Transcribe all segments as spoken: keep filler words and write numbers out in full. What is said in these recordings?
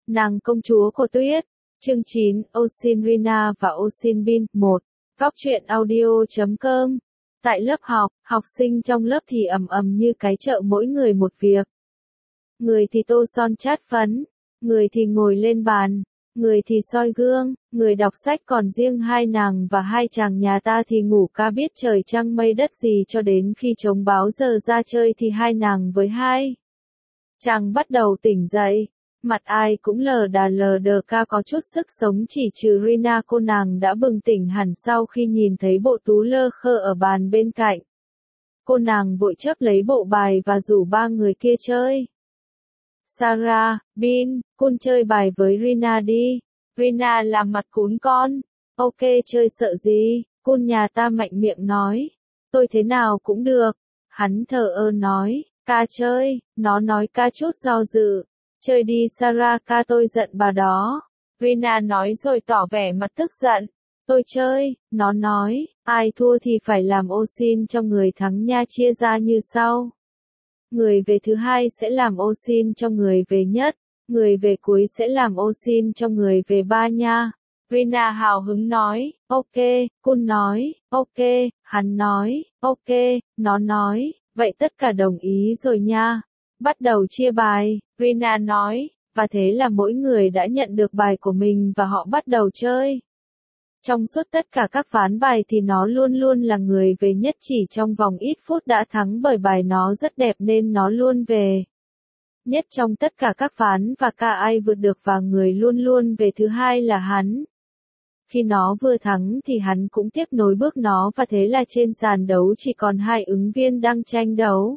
Nàng công chúa của tuyết. Chương chín, Osin Rina và Osin Bin. một. Góc truyện audio chấm com. Tại lớp học, học sinh trong lớp thì ầm ầm như cái chợ mỗi người một việc. Người thì tô son chát phấn, người thì ngồi lên bàn, người thì soi gương, người đọc sách, còn riêng hai nàng và hai chàng nhà ta thì ngủ ca biết trời trăng mây đất gì, cho đến khi trống báo giờ ra chơi thì hai nàng với hai chàng bắt đầu tỉnh dậy. Mặt ai cũng lờ đà lờ đờ ca có chút sức sống, chỉ trừ Rina, cô nàng đã bừng tỉnh hẳn sau khi nhìn thấy bộ tú lơ khơ ở bàn bên cạnh. Cô nàng vội chớp lấy bộ bài và rủ ba người kia chơi. Sarah, Bin, Kun chơi bài với Rina đi. Rina làm mặt cún con. Ok, chơi sợ gì? Kun nhà ta mạnh miệng nói. Tôi thế nào cũng được. Hắn thờ ơ nói. Ca chơi. Nó nói ca chút do dự. Chơi đi Sarah, ca tôi giận bà đó. Rina nói rồi tỏ vẻ mặt tức giận. Tôi chơi. Nó nói. Ai thua thì phải làm Osin cho người thắng nha, chia ra như sau. Người về thứ hai sẽ làm Osin cho người về nhất, người về cuối sẽ làm Osin cho người về ba nha. Rina hào hứng nói, ok, Kun nói, ok, hắn nói, ok, nó nói, vậy tất cả đồng ý rồi nha. Bắt đầu chia bài, Rina nói, và thế là mỗi người đã nhận được bài của mình và họ bắt đầu chơi. Trong suốt tất cả các ván bài thì nó luôn luôn là người về nhất, chỉ trong vòng ít phút đã thắng bởi bài nó rất đẹp nên nó luôn về nhất trong tất cả các ván, và cả ai vượt được và người luôn luôn về thứ hai là hắn. Khi nó vừa thắng thì hắn cũng tiếp nối bước nó, và thế là trên sàn đấu chỉ còn hai ứng viên đang tranh đấu.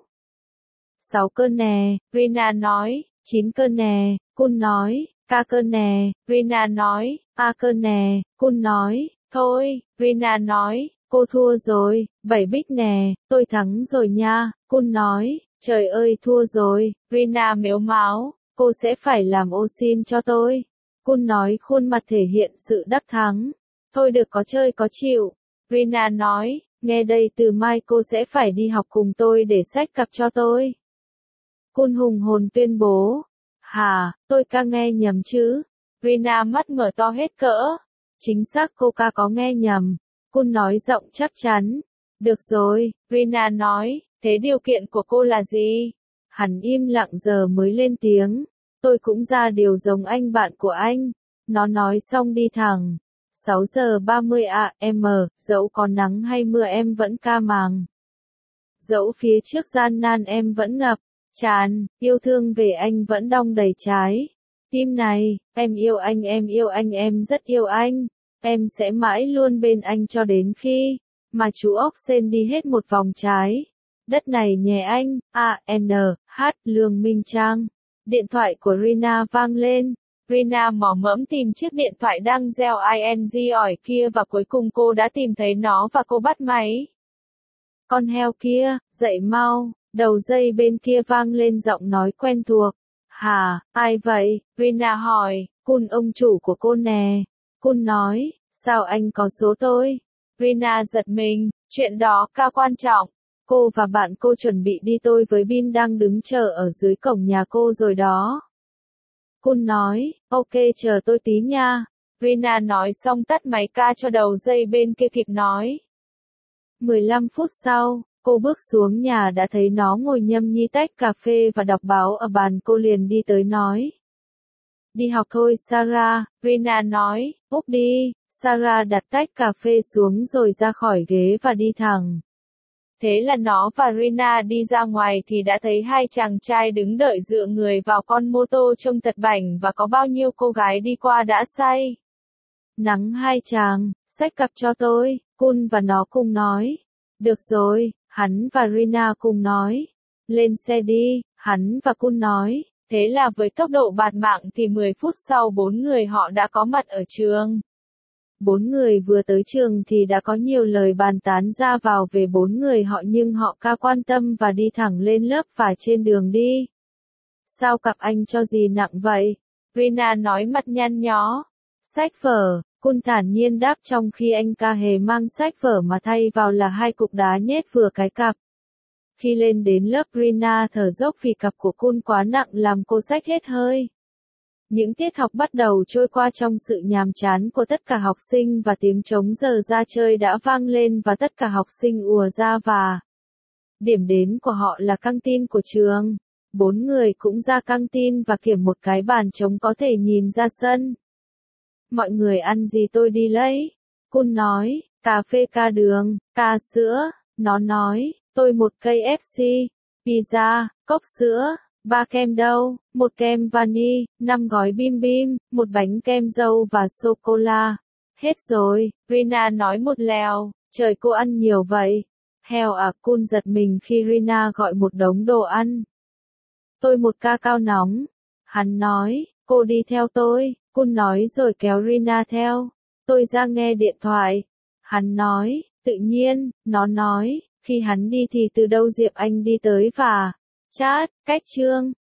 Sáu cơn nè, Rina nói. Chín cơn nè, Kun nói. Ca cơn nè, Rina nói. A cơn nè, Kun nói. Thôi, Rina nói, cô thua rồi. Bảy bích nè, tôi thắng rồi nha, Kun nói. Trời ơi, thua rồi. Rina mếu máo, cô sẽ phải làm Osin cho tôi. Kun nói, khuôn mặt thể hiện sự đắc thắng. Thôi được, có chơi có chịu. Rina nói, nghe đây, từ mai cô sẽ phải đi học cùng tôi để xách cặp cho tôi. Kun hùng hồn tuyên bố. Hả, tôi ca nghe nhầm chứ? Rina mắt mở to hết cỡ. Chính xác, cô ca có nghe nhầm. Kun nói giọng chắc chắn. Được rồi, Rina nói, thế điều kiện của cô là gì? Hắn im lặng giờ mới lên tiếng. Tôi cũng ra điều giống anh bạn của anh. Nó nói xong đi thẳng. sáu giờ ba mươi a em, dẫu có nắng hay mưa em vẫn ca màng. Dẫu phía trước gian nan em vẫn ngập tràn, yêu thương về anh vẫn đong đầy trái tim này. Em yêu anh, em yêu anh, em rất yêu anh. Em sẽ mãi luôn bên anh cho đến khi mà chú ốc sên đi hết một vòng trái đất này nhé anh. A N H Lương Minh Trang. Điện thoại của Rina vang lên. Rina mò mẫm tìm chiếc điện thoại đang reo ing ỏi kia, và cuối cùng cô đã tìm thấy nó và cô bắt máy. Con heo kia, dậy mau. Đầu dây bên kia vang lên giọng nói quen thuộc. Hả, ai vậy? Rina hỏi. Kun, ông chủ của cô nè. Kun nói, sao anh có số tôi? Rina giật mình, chuyện đó ca quan trọng. Cô và bạn cô chuẩn bị đi, tôi với Bin đang đứng chờ ở dưới cổng nhà cô rồi đó. Kun nói, ok, chờ tôi tí nha. Rina nói xong tắt máy ca cho đầu dây bên kia kịp nói. mười lăm phút sau, cô bước xuống nhà đã thấy nó ngồi nhâm nhi tách cà phê và đọc báo ở bàn. Cô liền đi tới nói. Đi học thôi Sarah, Rina nói. Úp đi. Sarah đặt tách cà phê xuống rồi ra khỏi ghế và đi thẳng. Thế là nó và Rina đi ra ngoài thì đã thấy hai chàng trai đứng đợi dựa người vào con mô tô trông tật bảnh, và có bao nhiêu cô gái đi qua đã say nắng. Hai chàng, xách cặp cho tôi, Kun và nó cùng nói. Được rồi, hắn và Rina cùng nói. Lên xe đi, hắn và Kun nói. Thế là với tốc độ bạt mạng thì mười phút sau bốn người họ đã có mặt ở trường. Bốn người vừa tới trường thì đã có nhiều lời bàn tán ra vào về bốn người họ, nhưng họ ca quan tâm và đi thẳng lên lớp. Và trên đường đi. Sao cặp anh cho gì nặng vậy? Rina nói mặt nhăn nhó. Sách vở, Kun thản nhiên đáp, trong khi anh ca hề mang sách vở mà thay vào là hai cục đá nhét vừa cái cặp. Khi lên đến lớp, Rina thở dốc vì cặp của Kun quá nặng làm cô xách hết hơi. Những tiết học bắt đầu trôi qua trong sự nhàm chán của tất cả học sinh và tiếng trống giờ ra chơi đã vang lên và tất cả học sinh ùa ra và điểm đến của họ là căng tin của trường. Bốn người cũng ra căng tin và kiểm một cái bàn trống có thể nhìn ra sân. Mọi người ăn gì tôi đi lấy? Kun nói, cà phê ca đường, ca sữa. Nó nói, tôi một cây ép xê, pizza, cốc sữa. Ba kem đâu, một kem vani, năm gói bim bim, một bánh kem dâu và sô-cô-la. Hết rồi, Rina nói một lèo, trời cô ăn nhiều vậy. Heo à, Kun giật mình khi Rina gọi một đống đồ ăn. Tôi một ca cao nóng. Hắn nói, cô đi theo tôi, Kun nói rồi kéo Rina theo. Tôi ra nghe điện thoại. Hắn nói, tự nhiên, nó nói, khi hắn đi thì từ đâu Diệp Anh đi tới và chat, cách chương.